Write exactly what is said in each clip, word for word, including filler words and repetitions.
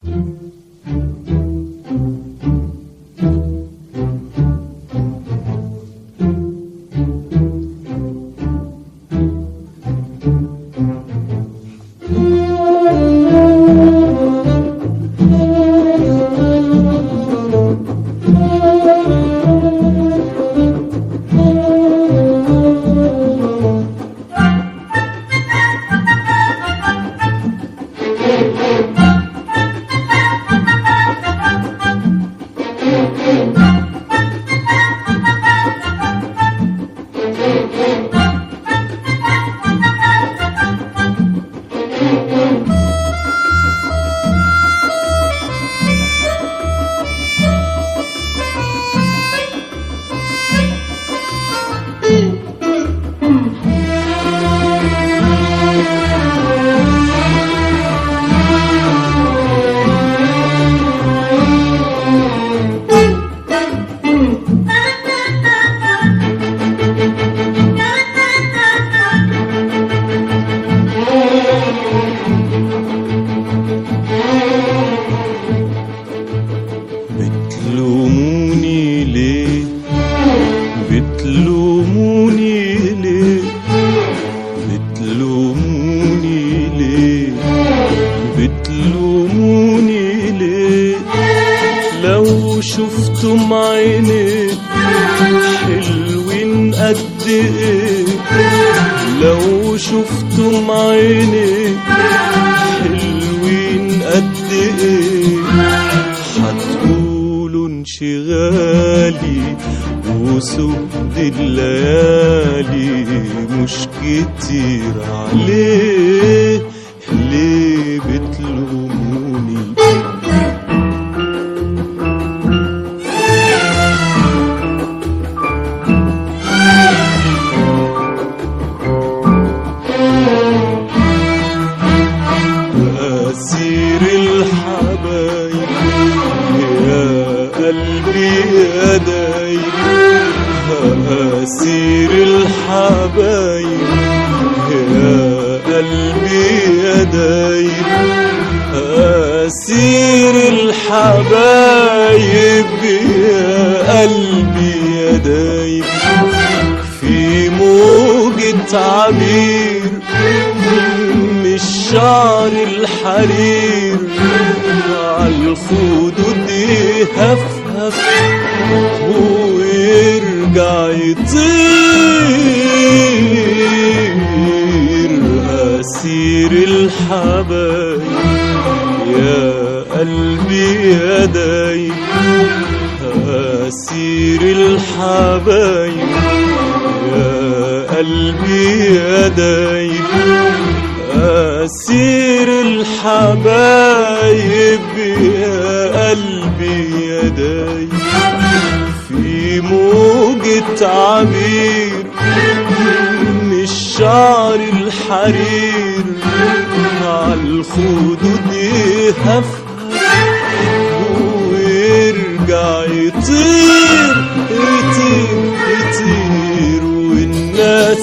بتلوموني ليه بتلوموني ليه بتلوموني ليه بتلوموني ليه لو شفتم عيني حلوين قد ايه لو شفتم عيني حلوين قد ايه هتقولوا انشغالي وسود الليالي مش كتير عليه ليه بتلوموني أسير الحبايب يا قلبي يا دايب أسير الحبايب يا قلبي يا دايب أسير الحبايب يا قلبي يا دايب في موجة عبير مش شعر الحرير عالخدود يهفهف ويرجع يطير أسير الحبايب يا قلبي يا دايب أسير الحبايب يا قلبي يا دايب أسير الحبايب يا قلبي يا دايب في موجة عبير مش شعر الحرير عالخدود يهفهف ويرجع يطير يطير يطير والناس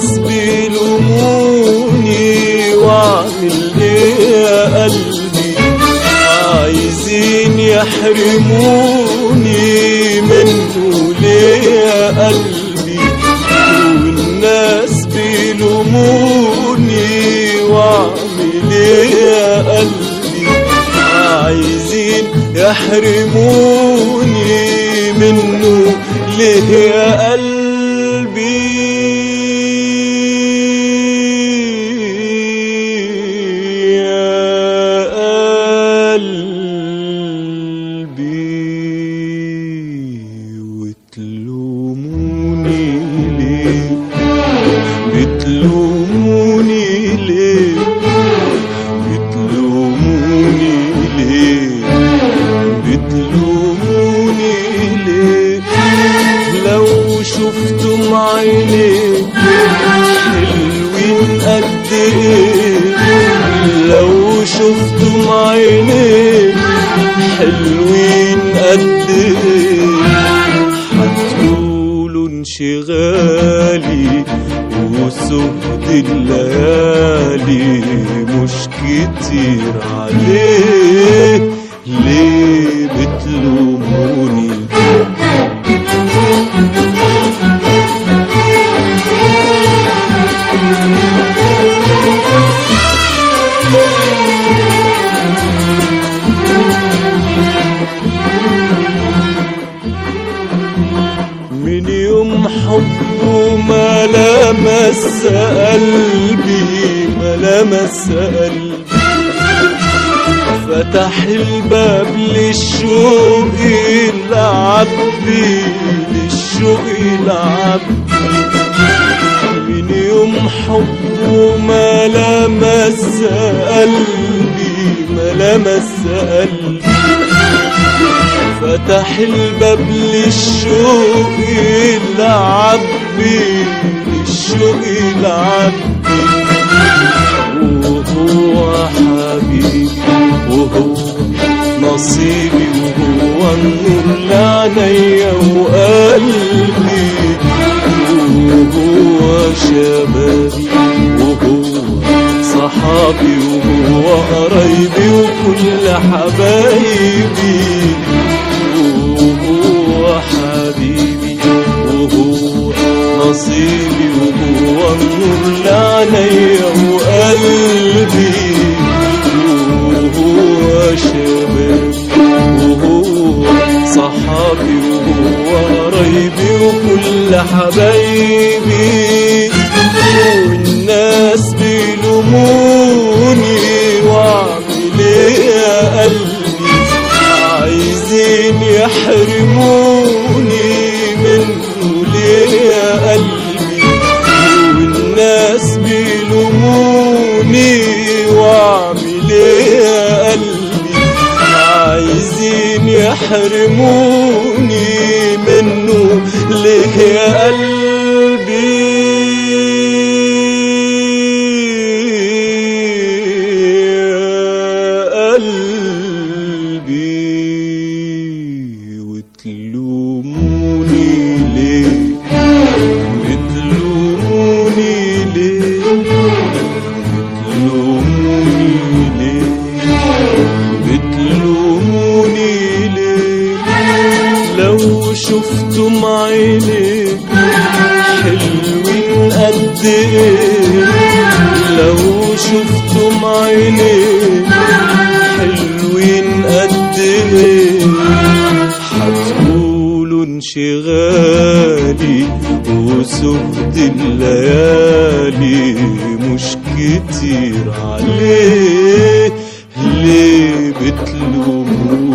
بيلوموني واعمل ايه يا قلبي عايزين يحرموني منه ليه يا قلبي والناس بيلوموني واعمل ايه يا قلبي عايزين يحرموني منه ليه يا قلبي بتلوموني ليه بتلوموني ليه بتلوموني ليه لو شفتم عيني حلوين قد ايه لو شفتم عيني حلوين قد ايه هتقولوا انشغالي وسود الليالي مش كتير عليه من يوم حبه ما لمس قلبي ما لمس قلبي فتح الباب للشوق يلعب بي للشوق يلعب من يوم حبه ما لمس قلبي ما لمس قلبي فتح الباب للشوق يلعب بي للشوق يلعب بي وهو حبيبي وهو نصيبي وهو النور لعينيا وقلبي وهو شبابي وهو صحابي وهو قرايبي وكل حبايبي وهو حبيبي وهو نصيبي وهو النور لعينيا وقلبي وهو شبابي وهو صحابي وهو قرايبي وكل حبايبي والناس بيلوموني واعمل ايه يا قلبي عايزين يحرموني منه ليه يا قلبي والناس بيلوموني واعمل ايه يا قلبي عايزين يحرموني منه ليه يا قلبي شفتم عيني حلوين قد ايه لو شفتم عيني حلوين قد ايه هتقولوا انشغالي وسهد الليالي مش كتير عليه ليه بتلوموني